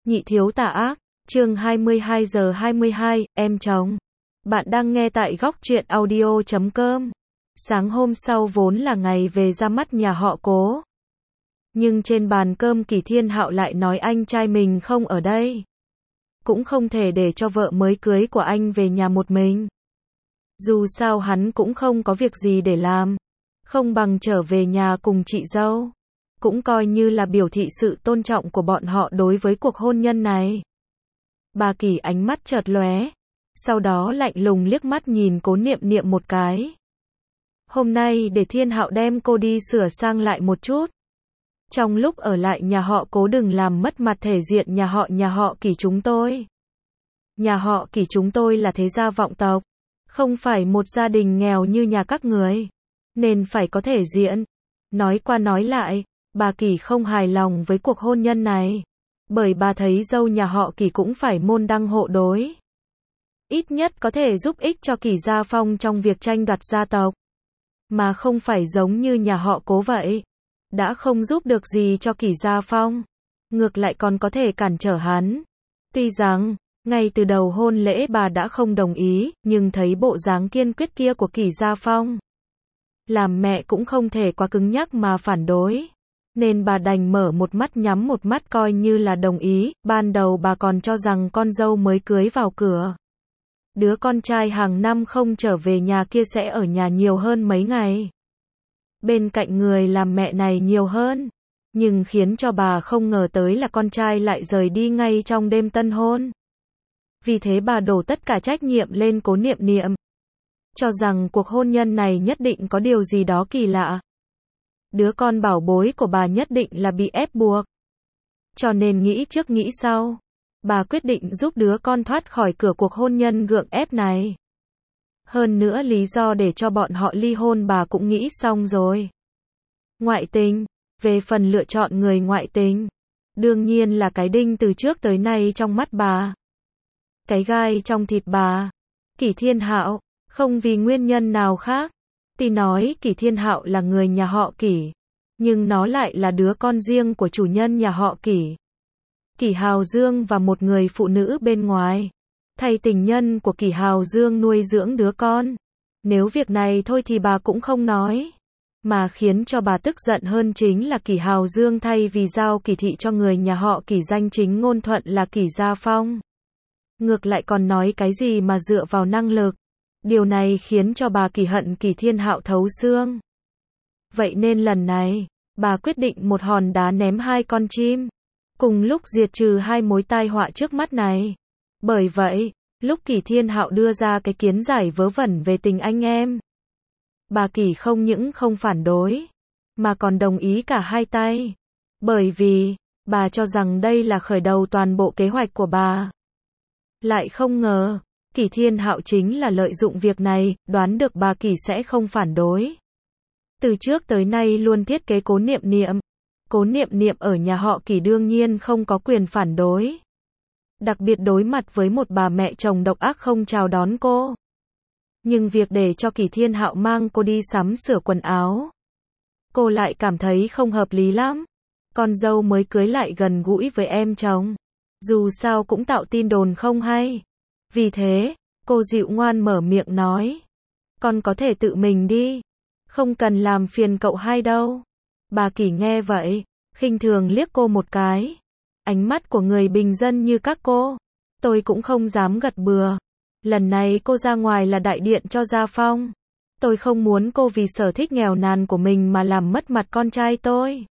Nhị thiếu tà ác, chương 22 giờ 22, em chồng. Bạn đang nghe tại góc truyện audio.com. Sáng hôm sau vốn là ngày về ra mắt nhà họ Cố. Nhưng trên bàn cơm Kỳ Thiên Hạo lại nói anh trai mình không ở đây. Cũng không thể để cho vợ mới cưới của anh về nhà một mình. Dù sao hắn cũng không có việc gì để làm. Không bằng trở về nhà cùng chị dâu. Cũng coi như là biểu thị sự tôn trọng của bọn họ đối với cuộc hôn nhân này. Bà Kỳ ánh mắt chợt lóe, sau đó lạnh lùng liếc mắt nhìn Cố Niệm Niệm một cái. Hôm nay để Thiên Hạo đem cô đi sửa sang lại một chút. Trong lúc ở lại nhà họ Cố đừng làm mất mặt thể diện nhà họ Kỳ chúng tôi. Nhà họ Kỳ chúng tôi là thế gia vọng tộc, không phải một gia đình nghèo như nhà các người, nên phải có thể diện. Nói qua nói lại, bà Kỳ không hài lòng với cuộc hôn nhân này, bởi bà thấy dâu nhà họ Kỳ cũng phải môn đăng hộ đối. Ít nhất có thể giúp ích cho Kỳ Gia Phong trong việc tranh đoạt gia tộc, mà không phải giống như nhà họ Cố vậy. Đã không giúp được gì cho Kỳ Gia Phong, ngược lại còn có thể cản trở hắn. Tuy rằng, ngay từ đầu hôn lễ bà đã không đồng ý, nhưng thấy bộ dáng kiên quyết kia của Kỳ Gia Phong, làm mẹ cũng không thể quá cứng nhắc mà phản đối. Nên bà đành mở một mắt nhắm một mắt coi như là đồng ý. Ban đầu bà còn cho rằng con dâu mới cưới vào cửa, đứa con trai hàng năm không trở về nhà kia sẽ ở nhà nhiều hơn mấy ngày, bên cạnh người làm mẹ này nhiều hơn. Nhưng khiến cho bà không ngờ tới là con trai lại rời đi ngay trong đêm tân hôn. Vì thế bà đổ tất cả trách nhiệm lên Cố Niệm Niệm, cho rằng cuộc hôn nhân này nhất định có điều gì đó kỳ lạ. Đứa con bảo bối của bà nhất định là bị ép buộc. Cho nên nghĩ trước nghĩ sau, bà quyết định giúp đứa con thoát khỏi cửa cuộc hôn nhân gượng ép này. Hơn nữa lý do để cho bọn họ ly hôn bà cũng nghĩ xong rồi. Ngoại tình, về phần lựa chọn người ngoại tình, đương nhiên là cái đinh từ trước tới nay trong mắt bà, cái gai trong thịt bà. Kỳ Thiên Hạo, không vì nguyên nhân nào khác. Tuy nói Kỳ Thiên Hạo là người nhà họ Kỳ, nhưng nó lại là đứa con riêng của chủ nhân nhà họ Kỳ, Kỳ Hào Dương, và một người phụ nữ bên ngoài, thay tình nhân của Kỳ Hào Dương nuôi dưỡng đứa con. Nếu việc này thôi thì bà cũng không nói, mà khiến cho bà tức giận hơn chính là Kỳ Hào Dương thay vì giao Kỳ thị cho người nhà họ Kỳ danh chính ngôn thuận là Kỳ Gia Phong, ngược lại còn nói cái gì mà dựa vào năng lực. Điều này khiến cho bà Kỳ hận Kỳ Thiên Hạo thấu xương. Vậy nên lần này, bà quyết định một hòn đá ném hai con chim, cùng lúc diệt trừ hai mối tai họa trước mắt này. Bởi vậy, lúc Kỳ Thiên Hạo đưa ra cái kiến giải vớ vẩn về tình anh em, bà Kỳ không những không phản đối, mà còn đồng ý cả hai tay. Bởi vì, bà cho rằng đây là khởi đầu toàn bộ kế hoạch của bà. Lại không ngờ, Kỳ Thiên Hạo chính là lợi dụng việc này, đoán được bà Kỳ sẽ không phản đối. Từ trước tới nay luôn thiết kế Cố Niệm Niệm. Cố Niệm Niệm ở nhà họ Kỳ đương nhiên không có quyền phản đối. Đặc biệt đối mặt với một bà mẹ chồng độc ác không chào đón cô. Nhưng việc để cho Kỳ Thiên Hạo mang cô đi sắm sửa quần áo, cô lại cảm thấy không hợp lý lắm. Con dâu mới cưới lại gần gũi với em chồng, dù sao cũng tạo tin đồn không hay. Vì thế, cô dịu ngoan mở miệng nói, con có thể tự mình đi, không cần làm phiền cậu hai đâu. Bà Kỳ nghe vậy, khinh thường liếc cô một cái. Ánh mắt của người bình dân như các cô, tôi cũng không dám gật bừa. Lần này cô ra ngoài là đại điện cho Gia Phong. Tôi không muốn cô vì sở thích nghèo nàn của mình mà làm mất mặt con trai tôi.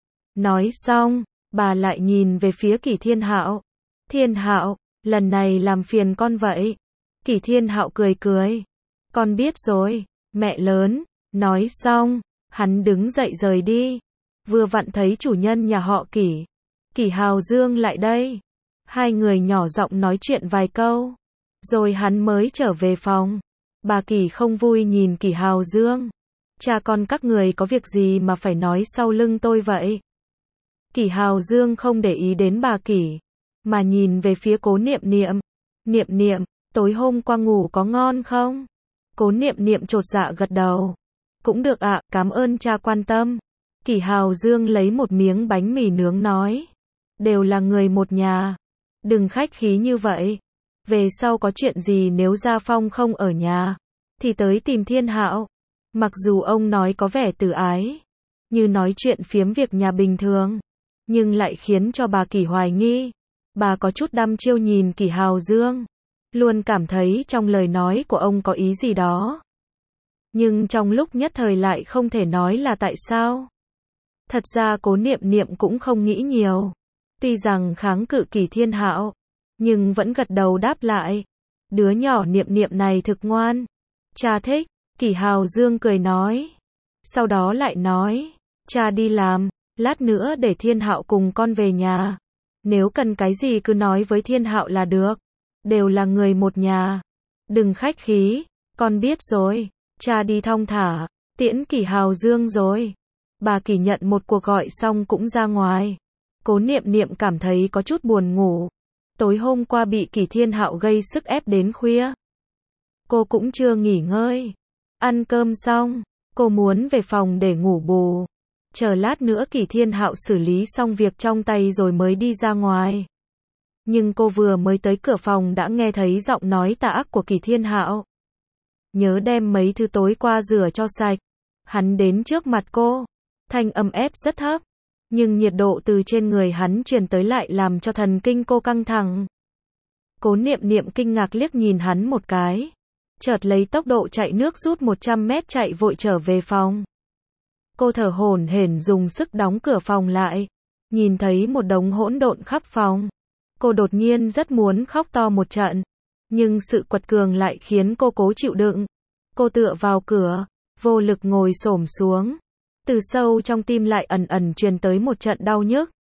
Nói xong, bà lại nhìn về phía Kỳ Thiên Hạo. Thiên Hạo, lần này làm phiền con vậy. Kỳ Thiên Hạo cười cười. Con biết rồi, mẹ lớn. Nói xong, hắn đứng dậy rời đi. Vừa vặn thấy chủ nhân nhà họ Kỳ, Kỳ Hào Dương lại đây. Hai người nhỏ giọng nói chuyện vài câu, rồi hắn mới trở về phòng. Bà Kỳ không vui nhìn Kỳ Hào Dương. Cha con các người có việc gì mà phải nói sau lưng tôi vậy? Kỳ Hào Dương không để ý đến bà Kỳ, mà nhìn về phía Cố Niệm Niệm. Niệm Niệm, tối hôm qua ngủ có ngon không? Cố Niệm Niệm chột dạ gật đầu. Cũng được ạ, cảm ơn cha quan tâm. Kỳ Hào Dương lấy một miếng bánh mì nướng nói. Đều là người một nhà, Đừng khách khí như vậy. Về sau có chuyện gì nếu Gia Phong không ở nhà, thì tới tìm Thiên Hạo. Mặc dù ông nói có vẻ từ ái, như nói chuyện phiếm việc nhà bình thường, nhưng lại khiến cho bà Kỷ hoài nghi. Bà có chút đăm chiêu nhìn Kỷ Hào Dương, luôn cảm thấy trong lời nói của ông có ý gì đó. Nhưng trong lúc nhất thời lại không thể nói là tại sao. Thật ra Cố Niệm Niệm cũng không nghĩ nhiều. Tuy rằng kháng cự Kỷ Thiên Hạo, nhưng vẫn gật đầu đáp lại. Đứa nhỏ Niệm Niệm này thực ngoan. Cha thích. Kỷ Hào Dương cười nói. Sau đó lại nói, cha đi làm, lát nữa để Thiên Hạo cùng con về nhà. Nếu cần cái gì cứ nói với Thiên Hạo là được. Đều là người một nhà. Đừng khách khí, con biết rồi. Cha đi thong thả, tiễn Kỷ Hào Dương rồi. Bà Kỷ nhận một cuộc gọi xong cũng ra ngoài. Cố Niệm Niệm cảm thấy có chút buồn ngủ. Tối hôm qua bị Kỷ Thiên Hạo gây sức ép đến khuya. Cô cũng chưa nghỉ ngơi. Ăn cơm xong, cô muốn về phòng để ngủ bù. Chờ lát nữa Kỷ Thiên Hạo xử lý xong việc trong tay rồi mới đi ra ngoài. Nhưng cô vừa mới tới cửa phòng đã nghe thấy giọng nói tà ác của Kỷ Thiên Hạo. Nhớ đem mấy thứ tối qua rửa cho sạch. Hắn đến trước mặt cô. Thanh âm ép rất thấp. Nhưng nhiệt độ từ trên người hắn truyền tới lại làm cho thần kinh cô căng thẳng. Cố Niệm Niệm kinh ngạc liếc nhìn hắn một cái. Chợt lấy tốc độ chạy nước rút 100 mét chạy vội trở về phòng. Cô thở hổn hển dùng sức đóng cửa phòng lại. Nhìn thấy một đống hỗn độn khắp phòng. Cô đột nhiên rất muốn khóc to một trận. Nhưng sự quật cường lại khiến cô cố chịu đựng. Cô tựa vào cửa, vô lực ngồi xổm xuống. Từ sâu trong tim lại ẩn ẩn truyền tới một trận đau nhức.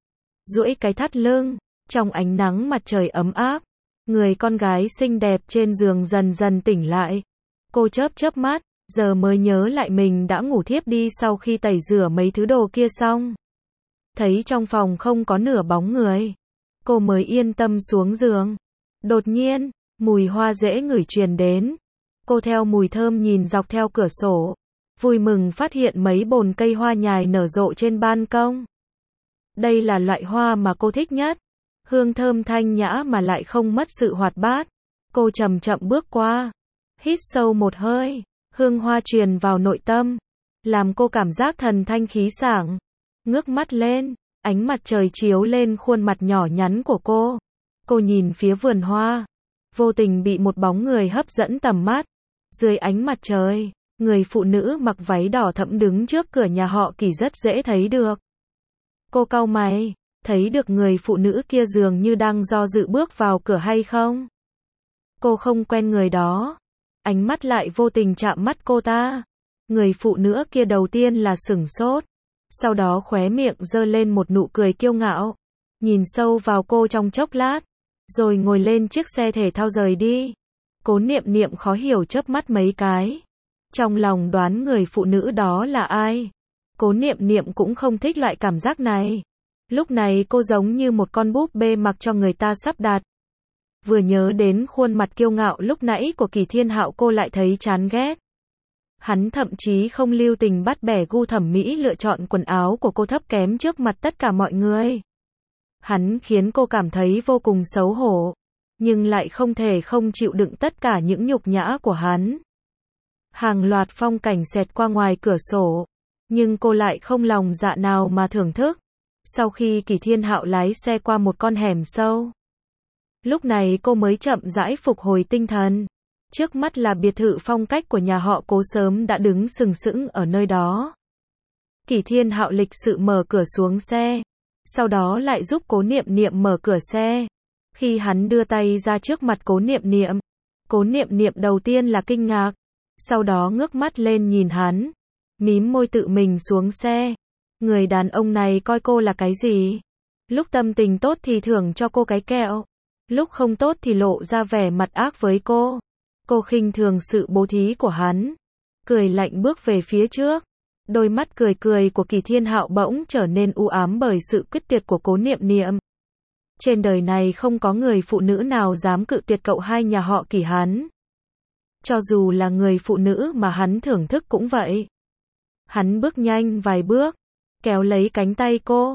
Duỗi cái thắt lưng, trong ánh nắng mặt trời ấm áp, người con gái xinh đẹp trên giường dần dần tỉnh lại. Cô chớp chớp mắt, giờ mới nhớ lại mình đã ngủ thiếp đi sau khi tẩy rửa mấy thứ đồ kia xong. Thấy trong phòng không có nửa bóng người, cô mới yên tâm xuống giường. Đột nhiên, mùi hoa dễ ngửi truyền đến. Cô theo mùi thơm nhìn dọc theo cửa sổ, vui mừng phát hiện mấy bồn cây hoa nhài nở rộ trên ban công. Đây là loại hoa mà cô thích nhất. Hương thơm thanh nhã mà lại không mất sự hoạt bát. Cô chậm chậm bước qua, hít sâu một hơi, hương hoa truyền vào nội tâm, làm cô cảm giác thần thanh khí sảng. Ngước mắt lên, ánh mặt trời chiếu lên khuôn mặt nhỏ nhắn của cô. Cô nhìn phía vườn hoa, vô tình bị một bóng người hấp dẫn tầm mắt. Dưới ánh mặt trời, người phụ nữ mặc váy đỏ thẫm đứng trước cửa nhà họ Kỷ rất dễ thấy được. Cô cau mày, thấy được người phụ nữ kia dường như đang do dự bước vào cửa hay không. Cô không quen người đó. Ánh mắt lại vô tình chạm mắt cô ta. Người phụ nữ kia đầu tiên là sửng sốt. Sau đó khóe miệng giơ lên một nụ cười kiêu ngạo. Nhìn sâu vào cô trong chốc lát. Rồi ngồi lên chiếc xe thể thao rời đi. Cố Niệm Niệm khó hiểu chớp mắt mấy cái. Trong lòng đoán người phụ nữ đó là ai. Cố Niệm Niệm cũng không thích loại cảm giác này. Lúc này cô giống như một con búp bê mặc cho người ta sắp đặt. Vừa nhớ đến khuôn mặt kiêu ngạo lúc nãy của Kỷ Thiên Hạo cô lại thấy chán ghét. Hắn thậm chí không lưu tình bắt bẻ gu thẩm mỹ lựa chọn quần áo của cô thấp kém trước mặt tất cả mọi người. Hắn khiến cô cảm thấy vô cùng xấu hổ, nhưng lại không thể không chịu đựng tất cả những nhục nhã của hắn. Hàng loạt phong cảnh xẹt qua ngoài cửa sổ, nhưng cô lại không lòng dạ nào mà thưởng thức. Sau khi Kỷ Thiên Hạo lái xe qua một con hẻm sâu, lúc này cô mới chậm rãi phục hồi tinh thần. Trước mắt là biệt thự phong cách của nhà họ Cố sớm đã đứng sừng sững ở nơi đó. Kỷ Thiên Hạo lịch sự mở cửa xuống xe, sau đó lại giúp Cố Niệm Niệm mở cửa xe. Khi hắn đưa tay ra trước mặt Cố Niệm Niệm đầu tiên là kinh ngạc, sau đó ngước mắt lên nhìn hắn, mím môi tự mình xuống xe. Người đàn ông này coi cô là cái gì? Lúc tâm tình tốt thì thưởng cho cô cái kẹo, lúc không tốt thì lộ ra vẻ mặt ác với cô. Cô khinh thường sự bố thí của hắn, cười lạnh bước về phía trước. Đôi mắt cười cười của Kỷ Thiên Hạo bỗng trở nên u ám bởi sự quyết tuyệt của Cố Niệm Niệm. Trên đời này không có người phụ nữ nào dám cự tuyệt cậu hai nhà họ Kỷ hắn. Cho dù là người phụ nữ mà hắn thưởng thức cũng vậy. Hắn bước nhanh vài bước, kéo lấy cánh tay cô.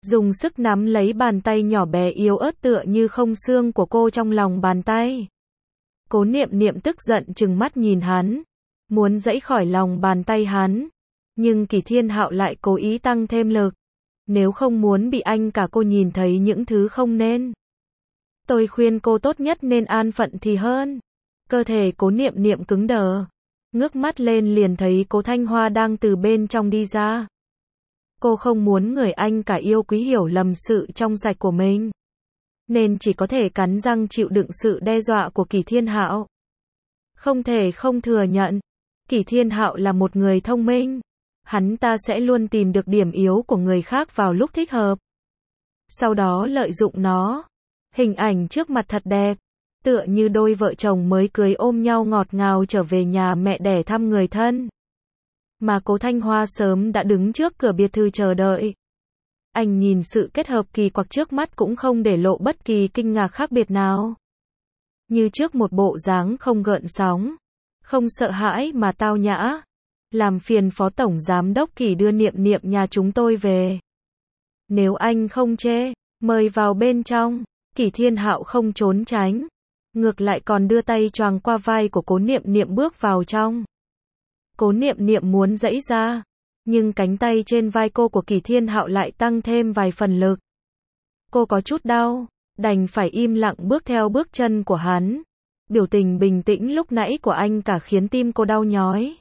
dùng sức nắm lấy bàn tay nhỏ bé yếu ớt tựa như không xương của cô trong lòng bàn tay. Cố Niệm Niệm tức giận trừng mắt nhìn hắn, muốn giãy khỏi lòng bàn tay hắn, nhưng Kỷ Thiên Hạo lại cố ý tăng thêm lực. Nếu không muốn bị anh cả cô nhìn thấy những thứ không nên, tôi khuyên cô tốt nhất nên an phận thì hơn. Cơ thể Cố Niệm Niệm cứng đờ, ngước mắt lên liền thấy Cố Thanh Hoa đang từ bên trong đi ra. Cô không muốn người anh cả yêu quý hiểu lầm sự trong sạch của mình, nên chỉ có thể cắn răng chịu đựng sự đe dọa của Kỷ Thiên Hạo. Không thể không thừa nhận, Kỷ Thiên Hạo là một người thông minh. Hắn ta sẽ luôn tìm được điểm yếu của người khác vào lúc thích hợp, sau đó lợi dụng nó. Hình ảnh trước mặt thật đẹp, tựa như đôi vợ chồng mới cưới ôm nhau ngọt ngào trở về nhà mẹ đẻ thăm người thân. Mà Cố Thanh Hoa sớm đã đứng trước cửa biệt thự chờ đợi. Anh nhìn sự kết hợp kỳ quặc trước mắt cũng không để lộ bất kỳ kinh ngạc khác biệt nào. Như trước một bộ dáng không gợn sóng, không sợ hãi mà tao nhã. Làm phiền Phó Tổng Giám Đốc Kỷ đưa Niệm Niệm nhà chúng tôi về. Nếu anh không chê, mời vào bên trong. Kỷ Thiên Hạo không trốn tránh, ngược lại còn đưa tay choàng qua vai của Cố Niệm Niệm bước vào trong. Cố Niệm Niệm muốn giãy ra, nhưng cánh tay trên vai cô của Kỷ Thiên Hạo lại tăng thêm vài phần lực. Cô có chút đau, đành phải im lặng bước theo bước chân của hắn. Biểu tình bình tĩnh lúc nãy của anh cả khiến tim cô đau nhói,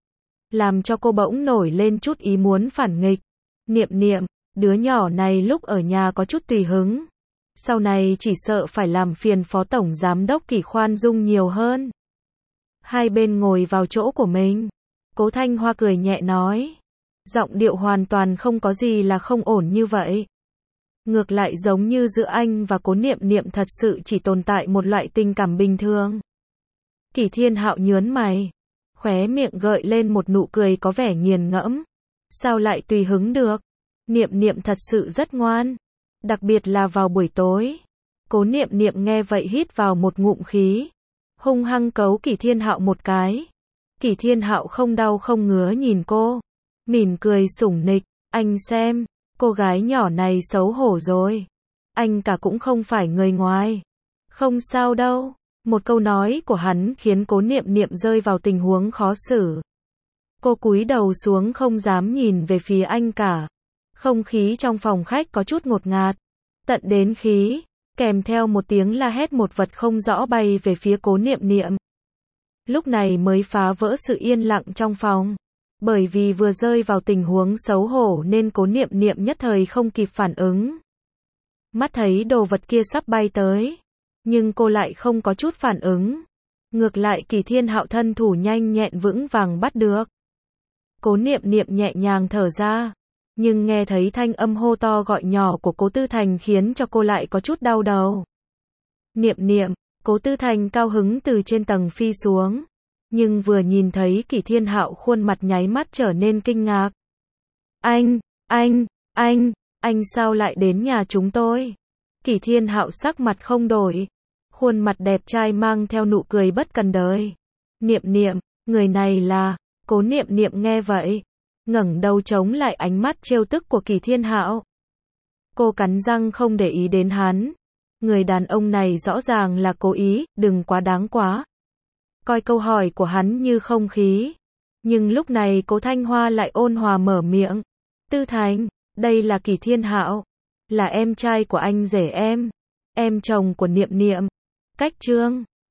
làm cho cô bỗng nổi lên chút ý muốn phản nghịch. Niệm Niệm, đứa nhỏ này lúc ở nhà có chút tùy hứng, sau này chỉ sợ phải làm phiền Phó Tổng Giám Đốc Kỷ khoan dung nhiều hơn. Hai bên ngồi vào chỗ của mình. Cố Thanh Hoa cười nhẹ nói, giọng điệu hoàn toàn không có gì là không ổn như vậy. Ngược lại giống như giữa anh và Cố Niệm Niệm thật sự chỉ tồn tại một loại tình cảm bình thường. Kỷ Thiên Hạo nhớn mày, khóe miệng gợi lên một nụ cười có vẻ nghiền ngẫm. Sao lại tùy hứng được? Niệm Niệm thật sự rất ngoan, đặc biệt là vào buổi tối. Cố Niệm Niệm nghe vậy hít vào một ngụm khí, hung hăng cấu Kỷ Thiên Hạo một cái. Kỷ Thiên Hạo không đau không ngứa nhìn cô, mỉm cười sủng nịch, anh xem, cô gái nhỏ này xấu hổ rồi. Anh cả cũng không phải người ngoài. Không sao đâu. Một câu nói của hắn khiến Cố Niệm Niệm rơi vào tình huống khó xử. Cô cúi đầu xuống không dám nhìn về phía anh cả. Không khí trong phòng khách có chút ngột ngạt, tận đến khí, kèm theo một tiếng la hét một vật không rõ bay về phía Cố Niệm Niệm. Lúc này mới phá vỡ sự yên lặng trong phòng. Bởi vì vừa rơi vào tình huống xấu hổ nên Cố Niệm Niệm nhất thời không kịp phản ứng. Mắt thấy đồ vật kia sắp bay tới, nhưng cô lại không có chút phản ứng. Ngược lại Kỷ Thiên Hạo thân thủ nhanh nhẹn vững vàng bắt được. Cố Niệm Niệm nhẹ nhàng thở ra, nhưng nghe thấy thanh âm hô to gọi nhỏ của Cố Tư Thành khiến cho cô lại có chút đau đầu. Niệm Niệm, Cố Tư Thành cao hứng từ trên tầng phi xuống, nhưng vừa nhìn thấy Kỷ Thiên Hạo khuôn mặt nháy mắt trở nên kinh ngạc. Anh sao lại đến nhà chúng tôi? Kỷ Thiên Hạo sắc mặt không đổi, khuôn mặt đẹp trai mang theo nụ cười bất cần đời. Niệm Niệm, người này là... Cố Niệm Niệm nghe vậy, ngẩng đầu chống lại ánh mắt trêu tức của Kỷ Thiên Hạo. Cô cắn răng không để ý đến hắn. Người đàn ông này rõ ràng là cố ý, đừng quá đáng quá. Coi câu hỏi của hắn như không khí. Nhưng lúc này Cố Thanh Hoa lại ôn hòa mở miệng. Tư Thành, đây là Kỷ Thiên Hạo, là em trai của anh rể em chồng của Niệm Niệm. Cách Trương.